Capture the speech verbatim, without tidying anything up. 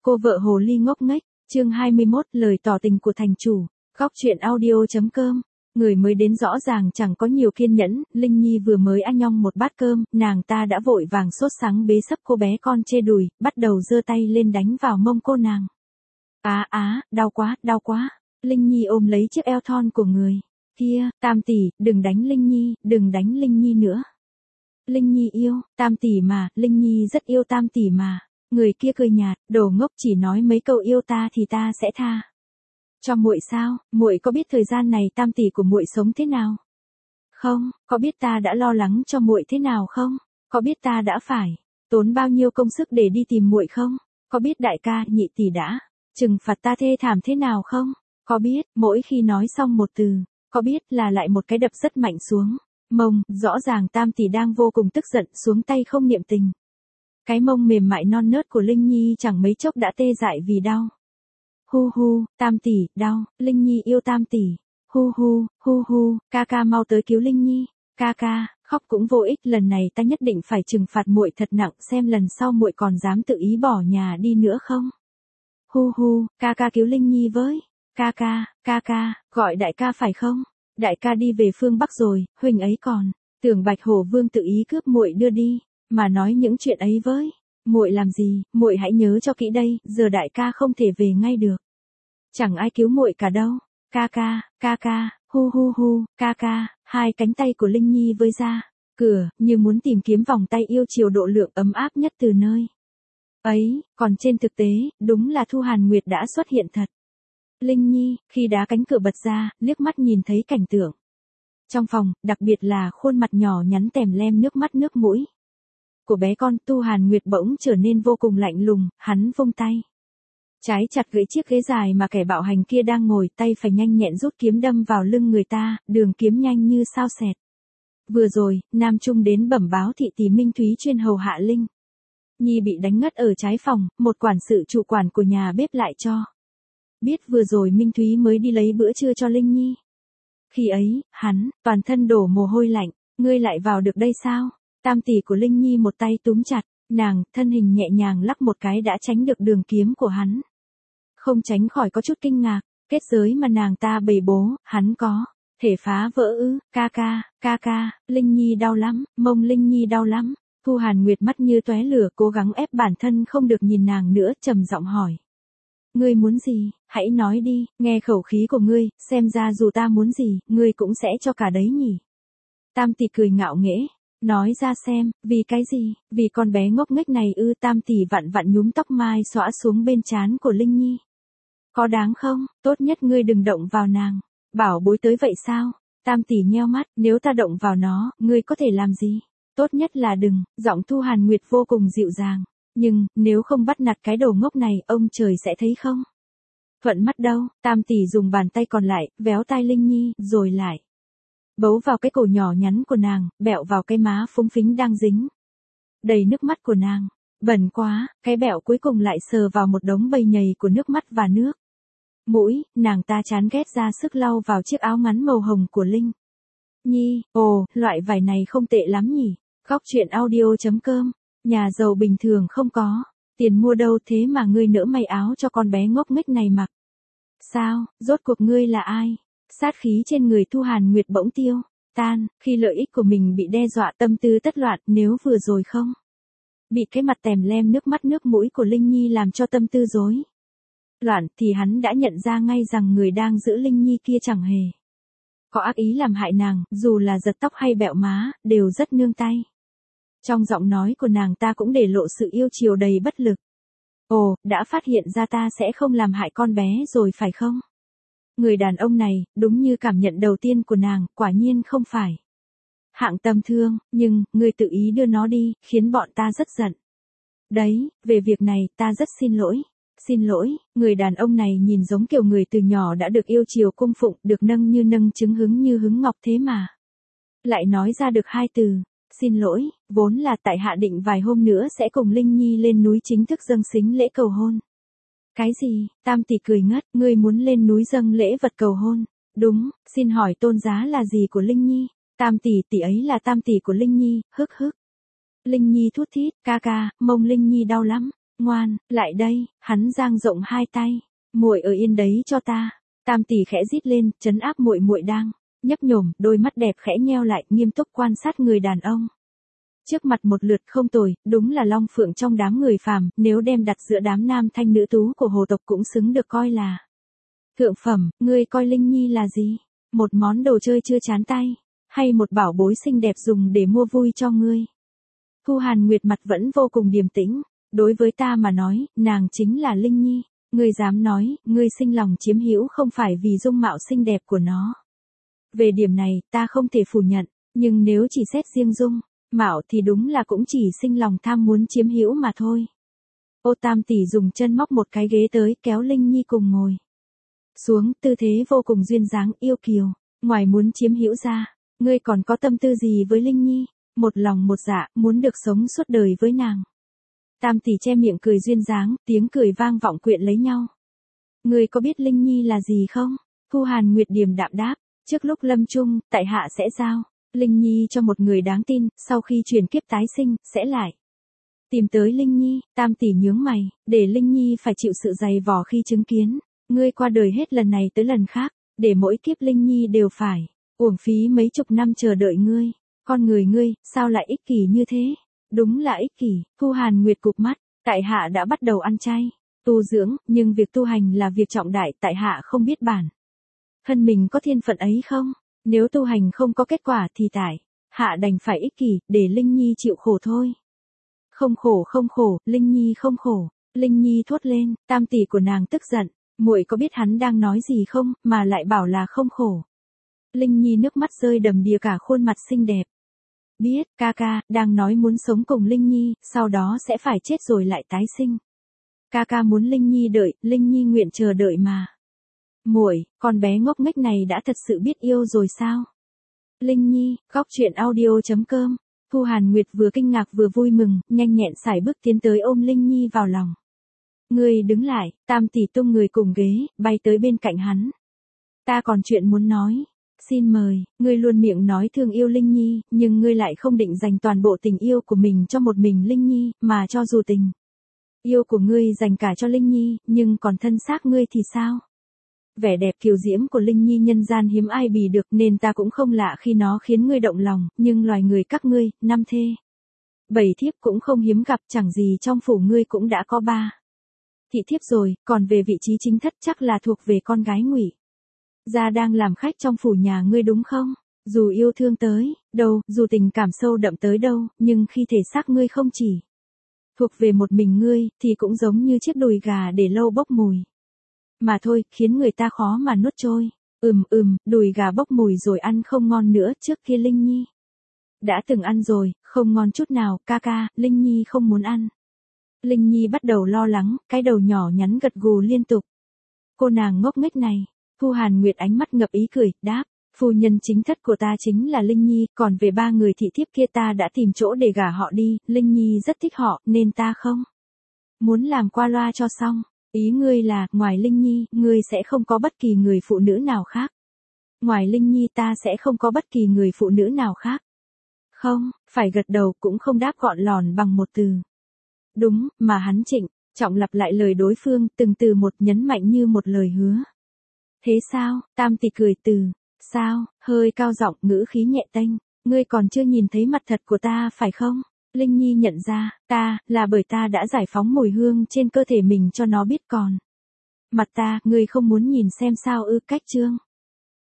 Cô vợ hồ ly ngốc nghếch, chương hai mươi mốt, lời tỏ tình của thành chủ. Góc truyện audio.com. Người mới đến rõ ràng chẳng có nhiều kiên nhẫn, Linh Nhi vừa mới ăn nhong một bát cơm, nàng ta đã vội vàng sốt sắng bế sấp cô bé con chê đùi, bắt đầu giơ tay lên đánh vào mông cô nàng. Á á, đau quá, đau quá. Linh Nhi ôm lấy chiếc eo thon của người. Kia, Tam tỷ, đừng đánh Linh Nhi, đừng đánh Linh Nhi nữa. Linh Nhi yêu, Tam tỷ mà, Linh Nhi rất yêu Tam tỷ mà. Người kia cười nhạt, đồ ngốc, chỉ nói mấy câu yêu ta thì ta sẽ tha cho muội sao? Muội có biết thời gian này Tam tỷ của muội sống thế nào? Không, có biết ta đã lo lắng cho muội thế nào không? Có biết ta đã phải tốn bao nhiêu công sức để đi tìm muội không? Có biết đại ca, nhị tỷ đã trừng phạt ta thê thảm thế nào không? Có biết, mỗi khi nói xong một từ, có biết là lại một cái đập rất mạnh xuống mông, rõ ràng Tam tỷ đang vô cùng tức giận, xuống tay không niệm tình. Cái mông mềm mại non nớt của Linh Nhi chẳng mấy chốc đã tê dại vì đau. Hu hu, Tam tỷ, đau, Linh Nhi yêu Tam tỷ. Hu hu, hu hu, ca ca mau tới cứu Linh Nhi. Ca ca, khóc cũng vô ích, lần này ta nhất định phải trừng phạt muội thật nặng, xem lần sau muội còn dám tự ý bỏ nhà đi nữa không. Hu hu, ca ca cứu Linh Nhi với. Ca ca, ca ca, gọi đại ca phải không? Đại ca đi về phương Bắc rồi, huynh ấy còn tưởng Bạch Hổ Vương tự ý cướp muội đưa đi, mà nói những chuyện ấy với muội làm gì, muội hãy nhớ cho kỹ đây, giờ đại ca không thể về ngay được. Chẳng ai cứu muội cả đâu. Ca ca, ca ca, hu hu hu, ca ca, hai cánh tay của Linh Nhi với ra cửa, như muốn tìm kiếm vòng tay yêu chiều độ lượng ấm áp nhất từ nơi ấy, còn trên thực tế, đúng là Thu Hàn Nguyệt đã xuất hiện thật. Linh Nhi, khi đá cánh cửa bật ra, liếc mắt nhìn thấy cảnh tượng trong phòng, đặc biệt là khuôn mặt nhỏ nhắn tèm lem nước mắt nước mũi của bé con, Thu Hàn Nguyệt bỗng trở nên vô cùng lạnh lùng, hắn vung tay trái chặt gãy chiếc ghế dài mà kẻ bạo hành kia đang ngồi, tay phải nhanh nhẹn rút kiếm đâm vào lưng người ta, đường kiếm nhanh như sao xẹt. Vừa rồi, Nam Trung đến bẩm báo thị tỷ Minh Thúy chuyên hầu hạ Linh Nhi bị đánh ngất ở trái phòng, một quản sự chủ quản của nhà bếp lại cho biết vừa rồi Minh Thúy mới đi lấy bữa trưa cho Linh Nhi. Khi ấy, hắn, toàn thân đổ mồ hôi lạnh, ngươi lại vào được đây sao? Tam tỷ của Linh Nhi một tay túm chặt nàng, thân hình nhẹ nhàng lắc một cái đã tránh được đường kiếm của hắn. Không tránh khỏi có chút kinh ngạc, kết giới mà nàng ta bày bố, hắn có thể phá vỡ ư? Ca ca, ca ca, Linh Nhi đau lắm, mông Linh Nhi đau lắm. Thu Hàn Nguyệt mắt như tóe lửa, cố gắng ép bản thân không được nhìn nàng nữa, trầm giọng hỏi. Ngươi muốn gì, hãy nói đi, nghe khẩu khí của ngươi, xem ra dù ta muốn gì, ngươi cũng sẽ cho cả đấy nhỉ. Tam tỷ cười ngạo nghễ, nói ra xem, vì cái gì, vì con bé ngốc nghếch này ư? Tam tỷ vặn vặn nhúm tóc mai xõa xuống bên trán của Linh Nhi. Có đáng không, tốt nhất ngươi đừng động vào nàng. Bảo bối tới vậy sao? Tam tỷ nheo mắt, nếu ta động vào nó, ngươi có thể làm gì? Tốt nhất là đừng. Giọng Thu Hàn Nguyệt vô cùng dịu dàng. Nhưng, nếu không bắt nạt cái đồ ngốc này, ông trời sẽ thấy không? Thuận mắt đâu. Tam tỷ dùng bàn tay còn lại, véo tai Linh Nhi, rồi lại bấu vào cái cổ nhỏ nhắn của nàng, bẹo vào cái má phúng phính đang dính đầy nước mắt của nàng. Bẩn quá, cái bẹo cuối cùng lại sờ vào một đống bầy nhầy của nước mắt và nước mũi, nàng ta chán ghét ra sức lau vào chiếc áo ngắn màu hồng của Linh Nhi. Ồ, loại vải này không tệ lắm nhỉ. Góc truyện audio.com. Nhà giàu bình thường không có tiền mua đâu, thế mà ngươi nỡ may áo cho con bé ngốc nghếch này mặc. Sao, rốt cuộc ngươi là ai? Sát khí trên người Thu Hàn Nguyệt bỗng tiêu tan, khi lợi ích của mình bị đe dọa, tâm tư tất loạn, nếu vừa rồi không bị cái mặt tèm lem nước mắt nước mũi của Linh Nhi làm cho tâm tư rối loạn, thì hắn đã nhận ra ngay rằng người đang giữ Linh Nhi kia chẳng hề có ác ý làm hại nàng, dù là giật tóc hay bẹo má, đều rất nương tay. Trong giọng nói của nàng ta cũng để lộ sự yêu chiều đầy bất lực. Ồ, đã phát hiện ra ta sẽ không làm hại con bé rồi phải không? Người đàn ông này, đúng như cảm nhận đầu tiên của nàng, quả nhiên không phải hạng tầm thường, nhưng, người tự ý đưa nó đi, khiến bọn ta rất giận. Đấy, về việc này, ta rất xin lỗi. Xin lỗi, người đàn ông này nhìn giống kiểu người từ nhỏ đã được yêu chiều cung phụng, được nâng như nâng trứng hứng như hứng ngọc, thế mà lại nói ra được hai từ, xin lỗi, vốn là tại hạ định vài hôm nữa sẽ cùng Linh Nhi lên núi chính thức dâng sính lễ cầu hôn. Cái gì? Tam tỷ cười ngất, ngươi muốn lên núi dâng lễ vật cầu hôn? Đúng, xin hỏi tôn giá là gì của Linh Nhi? Tam tỷ, tỷ ấy là tam tỷ của Linh Nhi, hức hức. Linh Nhi thút thít, ca ca, mông Linh Nhi đau lắm. Ngoan, lại đây, hắn dang rộng hai tay. Muội ở yên đấy cho ta. Tam tỷ khẽ rít lên, trấn áp muội muội đang nhấp nhổm, đôi mắt đẹp khẽ nheo lại, nghiêm túc quan sát người đàn ông. Trước mặt một lượt không tồi, đúng là long phượng trong đám người phàm, nếu đem đặt giữa đám nam thanh nữ tú của hồ tộc cũng xứng được coi là thượng phẩm. Ngươi coi Linh Nhi là gì? Một món đồ chơi chưa chán tay, hay một bảo bối xinh đẹp dùng để mua vui cho ngươi? Thu Hàn Nguyệt mặt vẫn vô cùng điềm tĩnh, đối với ta mà nói, nàng chính là Linh Nhi. Ngươi dám nói, ngươi sinh lòng chiếm hữu không phải vì dung mạo xinh đẹp của nó. Về điểm này, ta không thể phủ nhận, nhưng nếu chỉ xét riêng dung mạo thì đúng là cũng chỉ sinh lòng tham muốn chiếm hữu mà thôi. Ô Tam tỷ dùng chân móc một cái ghế tới, kéo Linh Nhi cùng ngồi xuống, tư thế vô cùng duyên dáng yêu kiều. Ngoài muốn chiếm hữu ra, ngươi còn có tâm tư gì với Linh Nhi? Một lòng một dạ, muốn được sống suốt đời với nàng. Tam tỷ che miệng cười duyên dáng, tiếng cười vang vọng quyện lấy nhau. Ngươi có biết Linh Nhi là gì không? Thu Hàn Nguyệt điềm đạm đáp, trước lúc lâm chung, tại hạ sẽ giao Linh Nhi cho một người đáng tin, sau khi chuyển kiếp tái sinh, sẽ lại tìm tới Linh Nhi. Tam tỷ nhướng mày, để Linh Nhi phải chịu sự dày vò khi chứng kiến ngươi qua đời hết lần này tới lần khác, để mỗi kiếp Linh Nhi đều phải uổng phí mấy chục năm chờ đợi ngươi. Con người ngươi, sao lại ích kỷ như thế? Đúng là ích kỷ. Thu Hàn Nguyệt cụp mắt, tại hạ đã bắt đầu ăn chay, tu dưỡng, nhưng việc tu hành là việc trọng đại, tại hạ không biết bản thân mình có thiên phận ấy không? Nếu tu hành không có kết quả thì tại hạ đành phải ích kỷ, để Linh Nhi chịu khổ thôi. Không khổ không khổ, Linh Nhi không khổ. Linh Nhi thốt lên, tam tỷ của nàng tức giận, muội có biết hắn đang nói gì không, mà lại bảo là không khổ. Linh Nhi nước mắt rơi đầm đìa cả khuôn mặt xinh đẹp. Biết, ca ca, đang nói muốn sống cùng Linh Nhi, sau đó sẽ phải chết rồi lại tái sinh. Ca ca muốn Linh Nhi đợi, Linh Nhi nguyện chờ đợi mà. Muội, con bé ngốc nghếch này đã thật sự biết yêu rồi sao? Linh Nhi, góc truyện audio chấm com. Thu Hàn Nguyệt vừa kinh ngạc vừa vui mừng, nhanh nhẹn sải bước tiến tới ôm Linh Nhi vào lòng. Ngươi đứng lại, Tam tỷ tung người cùng ghế, bay tới bên cạnh hắn. Ta còn chuyện muốn nói. Xin mời, ngươi luôn miệng nói thương yêu Linh Nhi, nhưng ngươi lại không định dành toàn bộ tình yêu của mình cho một mình Linh Nhi, mà cho dù tình yêu của ngươi dành cả cho Linh Nhi, nhưng còn thân xác ngươi thì sao? Vẻ đẹp kiều diễm của Linh Nhi nhân gian hiếm ai bì được, nên ta cũng không lạ khi nó khiến ngươi động lòng, nhưng loài người các ngươi, năm thê bảy thiếp cũng không hiếm gặp, chẳng gì trong phủ ngươi cũng đã có ba thị thiếp rồi, còn về vị trí chính thất chắc là thuộc về con gái Ngụy gia đang làm khách trong phủ nhà ngươi đúng không? Dù yêu thương tới đâu, dù tình cảm sâu đậm tới đâu, nhưng khi thể xác ngươi không chỉ thuộc về một mình ngươi, thì cũng giống như chiếc đùi gà để lâu bốc mùi mà thôi, khiến người ta khó mà nuốt trôi. Ừm ừm, đùi gà bốc mùi rồi ăn không ngon nữa, trước kia Linh Nhi đã từng ăn rồi, không ngon chút nào, ca ca, Linh Nhi không muốn ăn. Linh Nhi bắt đầu lo lắng, cái đầu nhỏ nhắn gật gù liên tục. Cô nàng ngốc nghếch này. Thu Hàn Nguyệt ánh mắt ngập ý cười, đáp, phu nhân chính thất của ta chính là Linh Nhi, còn về ba người thị thiếp kia ta đã tìm chỗ để gả họ đi, Linh Nhi rất thích họ, nên ta không muốn làm qua loa cho xong. Ý ngươi là, ngoài Linh Nhi, ngươi sẽ không có bất kỳ người phụ nữ nào khác. Ngoài Linh Nhi ta sẽ không có bất kỳ người phụ nữ nào khác. Không, phải gật đầu cũng không đáp gọn lòn bằng một từ. Đúng, mà hắn trịnh trọng lặp lại lời đối phương, từng từ một, nhấn mạnh như một lời hứa. Thế sao? Tam tỷ cười từ, sao, hơi cao giọng, ngữ khí nhẹ tênh, ngươi còn chưa nhìn thấy mặt thật của ta phải không? Linh Nhi nhận ra, ta, là bởi ta đã giải phóng mùi hương trên cơ thể mình cho nó biết còn. Mặt ta, ngươi không muốn nhìn xem sao ư? Cách chương